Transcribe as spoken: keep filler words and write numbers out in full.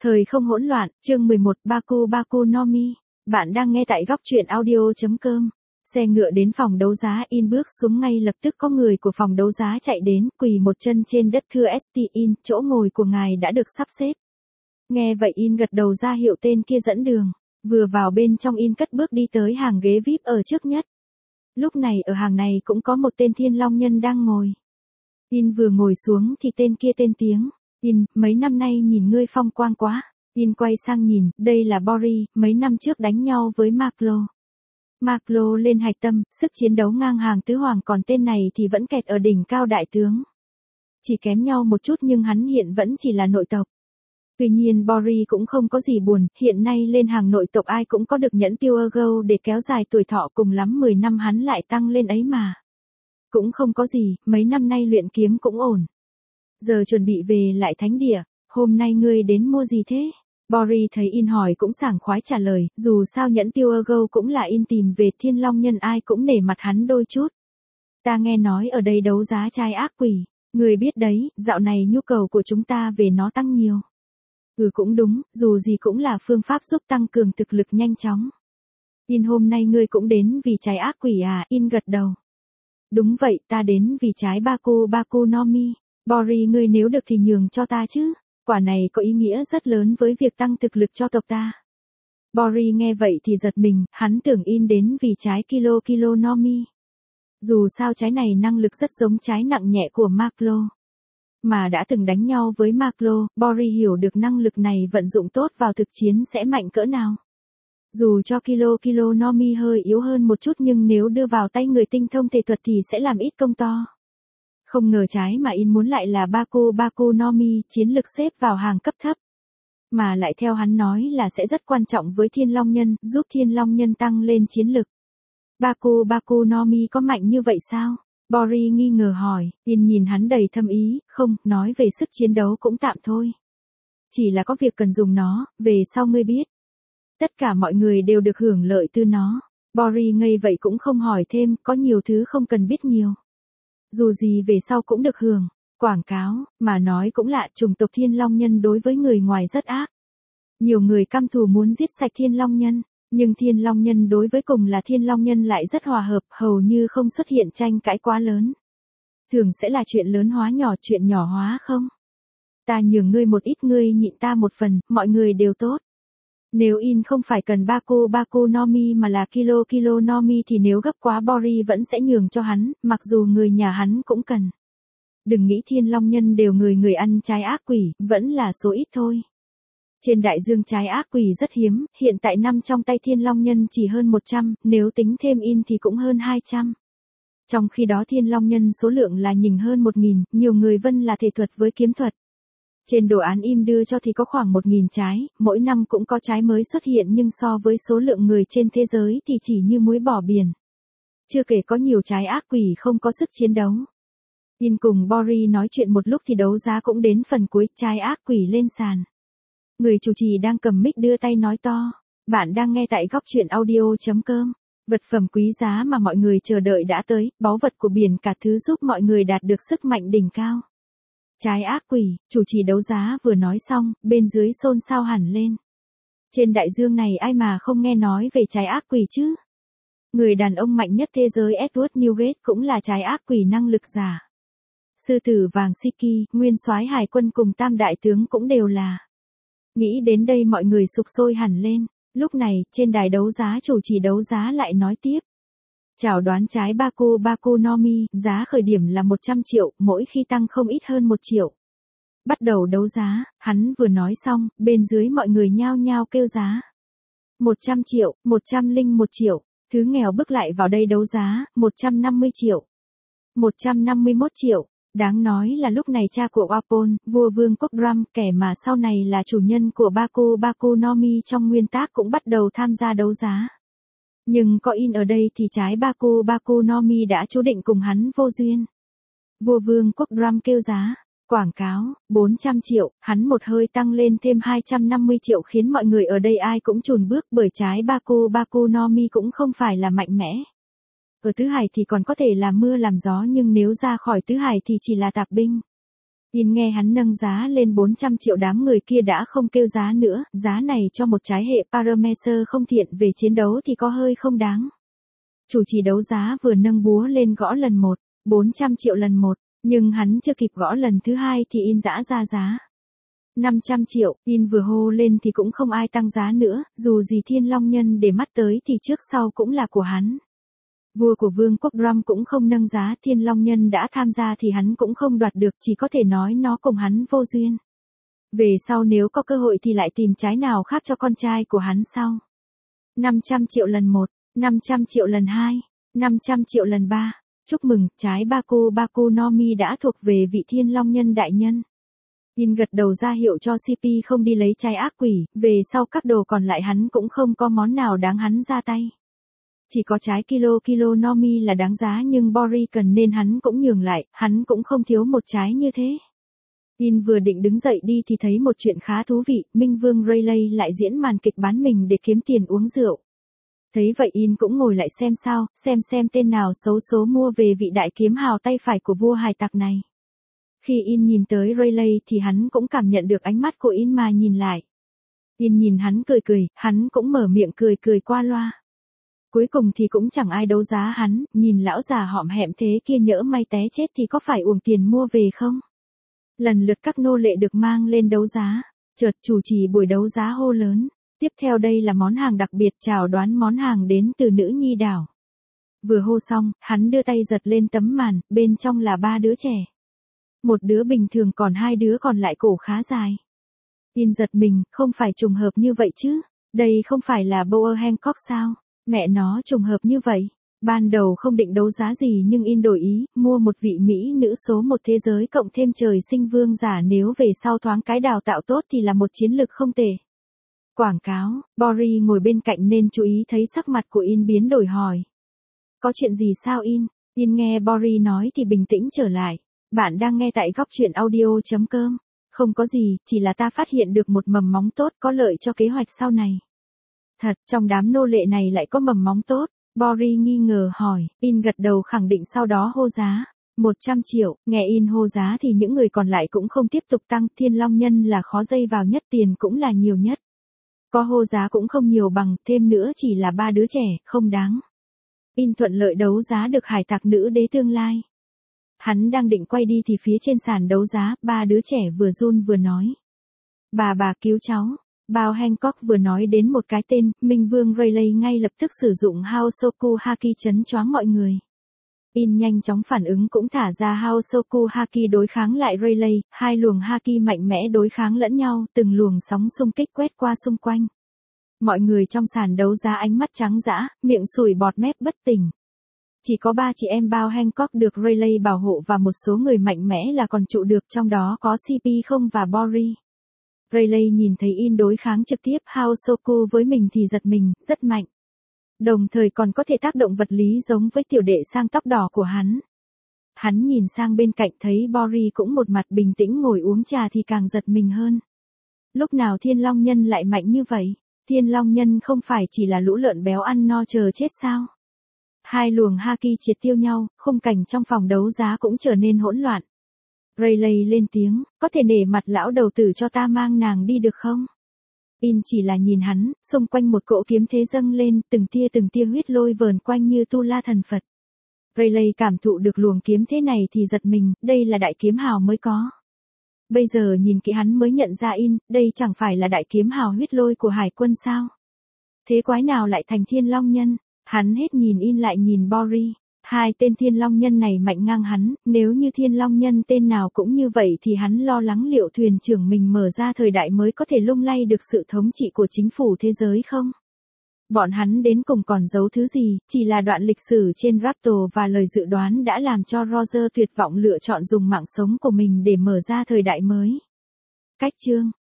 Thời không hỗn loạn, chương mười một, Baku Baku no Mi. Bạn đang nghe tại góc truyện audio.com. Xe ngựa đến phòng đấu giá, In bước xuống ngay lập tức có người của phòng đấu giá chạy đến, quỳ một chân trên đất thưa ét tê In, chỗ ngồi của ngài đã được sắp xếp. Nghe vậy In gật đầu ra hiệu tên kia dẫn đường. Vừa vào bên trong In cất bước đi tới hàng ghế vi ai pi ở trước nhất. Lúc này ở hàng này cũng có một tên thiên long nhân đang ngồi. In vừa ngồi xuống thì tên kia tên tiếng. In, mấy năm nay nhìn ngươi phong quang quá. In quay sang nhìn, đây là Boris, mấy năm trước đánh nhau với Marklo. Marklo lên hạch tâm, sức chiến đấu ngang hàng tứ hoàng, còn tên này thì vẫn kẹt ở đỉnh cao đại tướng. Chỉ kém nhau một chút nhưng hắn hiện vẫn chỉ là nội tộc. Tuy nhiên Boris cũng không có gì buồn, hiện nay lên hàng nội tộc ai cũng có được nhẫn Pure Gold để kéo dài tuổi thọ, cùng lắm mười năm hắn lại tăng lên ấy mà. Cũng không có gì, mấy năm nay luyện kiếm cũng ổn. Giờ chuẩn bị về lại thánh địa, hôm nay ngươi đến mua gì thế? Boris thấy In hỏi cũng sảng khoái trả lời, dù sao nhẫn Pure Gold cũng là In tìm về, thiên long nhân ai cũng nể mặt hắn đôi chút. Ta nghe nói ở đây đấu giá trai ác quỷ, ngươi biết đấy, dạo này nhu cầu của chúng ta về nó tăng nhiều. Ừ cũng đúng, dù gì cũng là phương pháp giúp tăng cường thực lực nhanh chóng. In hôm nay ngươi cũng đến vì trái ác quỷ à? In gật đầu. Đúng vậy, ta đến vì trái Baku Baku no Mi. Boris, ngươi nếu được thì nhường cho ta chứ. Quả này có ý nghĩa rất lớn với việc tăng thực lực cho tộc ta. Boris nghe vậy thì giật mình, hắn tưởng In đến vì trái Kilo Kilo no Mi. Dù sao trái này năng lực rất giống trái nặng nhẹ của Marklo. Mà đã từng đánh nhau với Marklo, Boris hiểu được năng lực này vận dụng tốt vào thực chiến sẽ mạnh cỡ nào. Dù cho Kilo Kilo no Mi hơi yếu hơn một chút nhưng nếu đưa vào tay người tinh thông thể thuật thì sẽ làm ít công to. Không ngờ trái mà In muốn lại là Baku Baku no Mi, chiến lực xếp vào hàng cấp thấp. Mà lại theo hắn nói là sẽ rất quan trọng với thiên long nhân, giúp thiên long nhân tăng lên chiến lực. Baku Baku no Mi có mạnh như vậy sao? Boris nghi ngờ hỏi. In nhìn hắn đầy thâm ý, không, nói về sức chiến đấu cũng tạm thôi. Chỉ là có việc cần dùng nó, về sau ngươi biết. Tất cả mọi người đều được hưởng lợi từ nó. Boris ngây vậy cũng không hỏi thêm, có nhiều thứ không cần biết nhiều. Dù gì về sau cũng được hưởng. Quảng cáo, mà nói cũng lạ, chủng tộc thiên long nhân đối với người ngoài rất ác. Nhiều người căm thù muốn giết sạch thiên long nhân, nhưng thiên long nhân đối với cùng là thiên long nhân lại rất hòa hợp, hầu như không xuất hiện tranh cãi quá lớn. Thường sẽ là chuyện lớn hóa nhỏ, chuyện nhỏ hóa không. Ta nhường ngươi một ít, ngươi nhịn ta một phần, mọi người đều tốt. Nếu In không phải cần Baku Baku no Mi mà là Kilo Kilo no Mi thì nếu gấp quá Boris vẫn sẽ nhường cho hắn, mặc dù người nhà hắn cũng cần. Đừng nghĩ thiên long nhân đều người người ăn trái ác quỷ, vẫn là số ít thôi. Trên đại dương trái ác quỷ rất hiếm, hiện tại năm trong tay thiên long nhân chỉ hơn một trăm, nếu tính thêm In thì cũng hơn hai trăm. Trong khi đó thiên long nhân số lượng là nhỉnh hơn một nghìn, nhiều người vân là thể thuật với kiếm thuật. Trên đồ án In đưa cho thì có khoảng một nghìn trái, mỗi năm cũng có trái mới xuất hiện nhưng so với số lượng người trên thế giới thì chỉ như muối bỏ biển. Chưa kể có nhiều trái ác quỷ không có sức chiến đấu. In cùng Boris nói chuyện một lúc thì đấu giá cũng đến phần cuối, trái ác quỷ lên sàn. Người chủ trì đang cầm mic đưa tay nói to. Bạn đang nghe tại góc truyện audio.com. Vật phẩm quý giá mà mọi người chờ đợi đã tới, báu vật của biển cả thứ giúp mọi người đạt được sức mạnh đỉnh cao. Trái ác quỷ, chủ trì đấu giá vừa nói xong, bên dưới xôn xao hẳn lên. Trên đại dương này ai mà không nghe nói về trái ác quỷ chứ? Người đàn ông mạnh nhất thế giới Edward Newgate cũng là trái ác quỷ năng lực giả. Sư tử vàng Siki, nguyên soái hải quân cùng tam đại tướng cũng đều là. Nghĩ đến đây mọi người sục sôi hẳn lên. Lúc này, trên đài đấu giá chủ trì đấu giá lại nói tiếp. Chào đoán trái Baku Baku no Mi, giá khởi điểm là một trăm triệu, mỗi khi tăng không ít hơn một triệu. Bắt đầu đấu giá, hắn vừa nói xong, bên dưới mọi người nhao nhao kêu giá. một trăm triệu, một trăm lẻ một triệu, thứ nghèo bước lại vào đây đấu giá, một trăm năm mươi triệu. một trăm năm mươi mốt triệu, đáng nói là lúc này cha của Wapol, vua vương quốc Drum, kẻ mà sau này là chủ nhân của Baku Baku no Mi trong nguyên tác cũng bắt đầu tham gia đấu giá. Nhưng có In ở đây thì trái Baku Baku no Mi đã chú định cùng hắn vô duyên. Vua vương quốc Drum kêu giá, quảng cáo, bốn trăm triệu, hắn một hơi tăng lên thêm hai trăm năm mươi triệu khiến mọi người ở đây ai cũng chùn bước bởi trái Baku Baku no Mi cũng không phải là mạnh mẽ. Ở tứ hải thì còn có thể là mưa làm gió nhưng nếu ra khỏi tứ hải thì chỉ là tạp binh. In nghe hắn nâng giá lên bốn trăm triệu, đám người kia đã không kêu giá nữa, giá này cho một trái hệ Paramecer không thiện về chiến đấu thì có hơi không đáng. Chủ trì đấu giá vừa nâng búa lên gõ lần một, bốn trăm triệu lần một, nhưng hắn chưa kịp gõ lần thứ hai thì In giã ra giá. năm trăm triệu, In vừa hô lên thì cũng không ai tăng giá nữa, dù gì Thiên Long Nhân để mắt tới thì trước sau cũng là của hắn. Vua của vương quốc Drum cũng không nâng giá, Thiên Long Nhân đã tham gia thì hắn cũng không đoạt được, chỉ có thể nói nó cùng hắn vô duyên. Về sau nếu có cơ hội thì lại tìm trái nào khác cho con trai của hắn sau. năm trăm triệu lần một, năm trăm triệu lần hai, năm trăm triệu lần ba. Chúc mừng, trái Baku Baku no Mi đã thuộc về vị Thiên Long Nhân đại nhân. In gật đầu ra hiệu cho xê pê không đi lấy trái ác quỷ, về sau các đồ còn lại hắn cũng không có món nào đáng hắn ra tay. Chỉ có trái Kilo Kilo no Mi là đáng giá nhưng Bori cần nên hắn cũng nhường lại, hắn cũng không thiếu một trái như thế. In vừa định đứng dậy đi thì thấy một chuyện khá thú vị, Minh Vương Rayleigh lại diễn màn kịch bán mình để kiếm tiền uống rượu. Thấy vậy In cũng ngồi lại xem sao, xem xem tên nào xấu số mua về vị đại kiếm hào tay phải của vua hải tặc này. Khi In nhìn tới Rayleigh thì hắn cũng cảm nhận được ánh mắt của In mà nhìn lại. In nhìn hắn cười cười, hắn cũng mở miệng cười cười qua loa. Cuối cùng thì cũng chẳng ai đấu giá hắn, nhìn lão già hõm hẹm thế kia nhỡ may té chết thì có phải uổng tiền mua về không? Lần lượt các nô lệ được mang lên đấu giá, chợt chủ trì buổi đấu giá hô lớn. Tiếp theo đây là món hàng đặc biệt, chào đoán món hàng đến từ nữ nhi đảo. Vừa hô xong, hắn đưa tay giật lên tấm màn, bên trong là ba đứa trẻ. Một đứa bình thường còn hai đứa còn lại cổ khá dài. In giật mình, không phải trùng hợp như vậy chứ, đây không phải là Boer Hancock sao, mẹ nó trùng hợp như vậy. Ban đầu không định đấu giá gì nhưng In đổi ý, mua một vị mỹ nữ số một thế giới cộng thêm trời sinh vương giả, nếu về sau thoáng cái đào tạo tốt thì là một chiến lược không tệ. Quảng cáo, Bori ngồi bên cạnh nên chú ý thấy sắc mặt của In biến đổi hỏi. Có chuyện gì sao In? In nghe Bori nói thì bình tĩnh trở lại. Bạn đang nghe tại góc truyện audio chấm com. Không có gì, chỉ là ta phát hiện được một mầm móng tốt có lợi cho kế hoạch sau này. Thật, trong đám nô lệ này lại có mầm móng tốt. Bori nghi ngờ hỏi, In gật đầu khẳng định sau đó hô giá. một trăm triệu, nghe In hô giá thì những người còn lại cũng không tiếp tục tăng, Thiên Long Nhân là khó dây vào nhất, tiền cũng là nhiều nhất. Có hô giá cũng không nhiều bằng, thêm nữa chỉ là ba đứa trẻ, không đáng. In thuận lợi đấu giá được hải tặc nữ đế tương lai. Hắn đang định quay đi thì phía trên sàn đấu giá, ba đứa trẻ vừa run vừa nói. Bà bà cứu cháu. Bao Hancock vừa nói đến một cái tên, Minh Vương Rayleigh ngay lập tức sử dụng Haosoku Haki chấn choáng mọi người. In nhanh chóng phản ứng cũng thả ra Haosoku Haki đối kháng lại Rayleigh, hai luồng Haki mạnh mẽ đối kháng lẫn nhau, từng luồng sóng xung kích quét qua xung quanh. Mọi người trong sàn đấu giá ánh mắt trắng dã, miệng sùi bọt mép bất tỉnh. Chỉ có ba chị em Bao Hancock được Rayleigh bảo hộ và một số người mạnh mẽ là còn trụ được, trong đó có xê pê không và Bori. Rayleigh nhìn thấy In đối kháng trực tiếp Haosoku với mình thì giật mình, rất mạnh. Đồng thời còn có thể tác động vật lý giống với tiểu đệ sang tóc đỏ của hắn. Hắn nhìn sang bên cạnh thấy Bori cũng một mặt bình tĩnh ngồi uống trà thì càng giật mình hơn. Lúc nào Thiên Long Nhân lại mạnh như vậy? Thiên Long Nhân không phải chỉ là lũ lợn béo ăn no chờ chết sao? Hai luồng Haki triệt tiêu nhau, khung cảnh trong phòng đấu giá cũng trở nên hỗn loạn. Rayleigh lên tiếng, có thể nể mặt lão đầu tử cho ta mang nàng đi được không? In chỉ là nhìn hắn, xung quanh một cỗ kiếm thế dâng lên, từng tia từng tia huyết lôi vờn quanh như tu la thần Phật. Rayleigh cảm thụ được luồng kiếm thế này thì giật mình, đây là đại kiếm hào mới có. Bây giờ nhìn kỹ hắn mới nhận ra In, đây chẳng phải là đại kiếm hào huyết lôi của hải quân sao? Thế quái nào lại thành Thiên Long Nhân? Hắn hết nhìn In lại nhìn Bori. Hai tên Thiên Long Nhân này mạnh ngang hắn, nếu như Thiên Long Nhân tên nào cũng như vậy thì hắn lo lắng liệu thuyền trưởng mình mở ra thời đại mới có thể lung lay được sự thống trị của chính phủ thế giới không? Bọn hắn đến cùng còn giấu thứ gì, chỉ là đoạn lịch sử trên Raptor và lời dự đoán đã làm cho Roger tuyệt vọng lựa chọn dùng mạng sống của mình để mở ra thời đại mới. Cách chương